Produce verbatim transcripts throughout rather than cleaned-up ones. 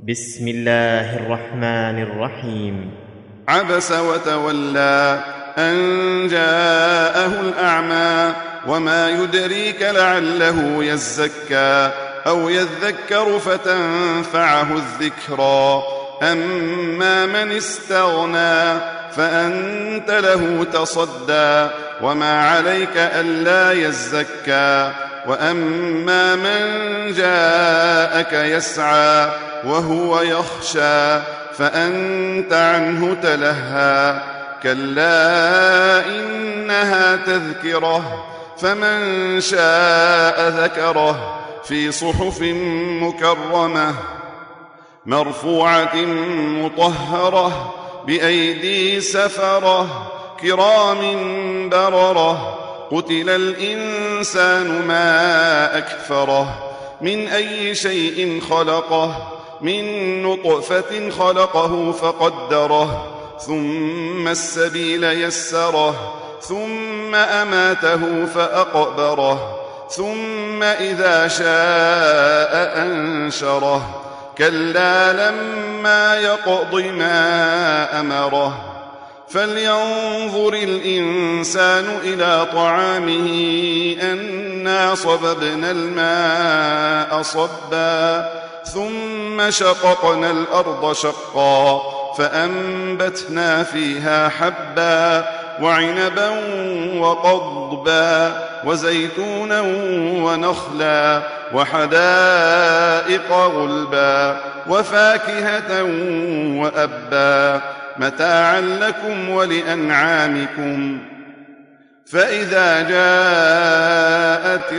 بسم الله الرحمن الرحيم. عبس وتولى أن جاءه الأعمى وما يدريك لعله يزكى أو يذكر فتنفعه الذكرى أما من استغنى فأنت له تصدى وما عليك ألا يزكى وأما من جاءك يسعى وهو يخشى فأنت عنه تلهى كلا إنها تذكرة فمن شاء ذكره في صحف مكرمة مرفوعة مطهرة بأيدي سفرة كرام بررة قتل الإنسان ما أكفره من أي شيء خلقه من نطفة خلقه فقدره ثم السبيل يسره ثم أماته فأقبره ثم إذا شاء أنشره كلا لما يقض ما أمره فلينظر الإنسان إلى طعامه أنا صببنا الماء صبا ثم شققنا الأرض شقا فأنبتنا فيها حبا وعنبا وقضبا وزيتونا ونخلا وحدائق غلبا وفاكهة وأبا متاعا لكم ولأنعامكم فإذا جاءت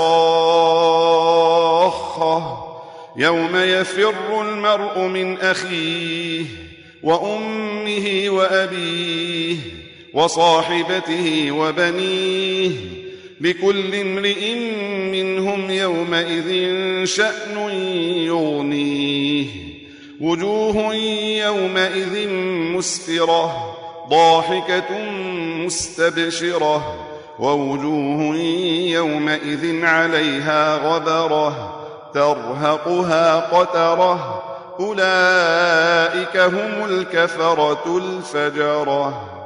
الصاخة يوم يفر المرء من أخيه وأمه وأبيه وصاحبته وبنيه لكل امرئ منهم يومئذ شأن يغنيه وجوه يومئذ مسفرة ضاحكة مستبشرة ووجوه يومئذ عليها غبرة ترهقها قترة أولئك هم الكفرة الفجرة.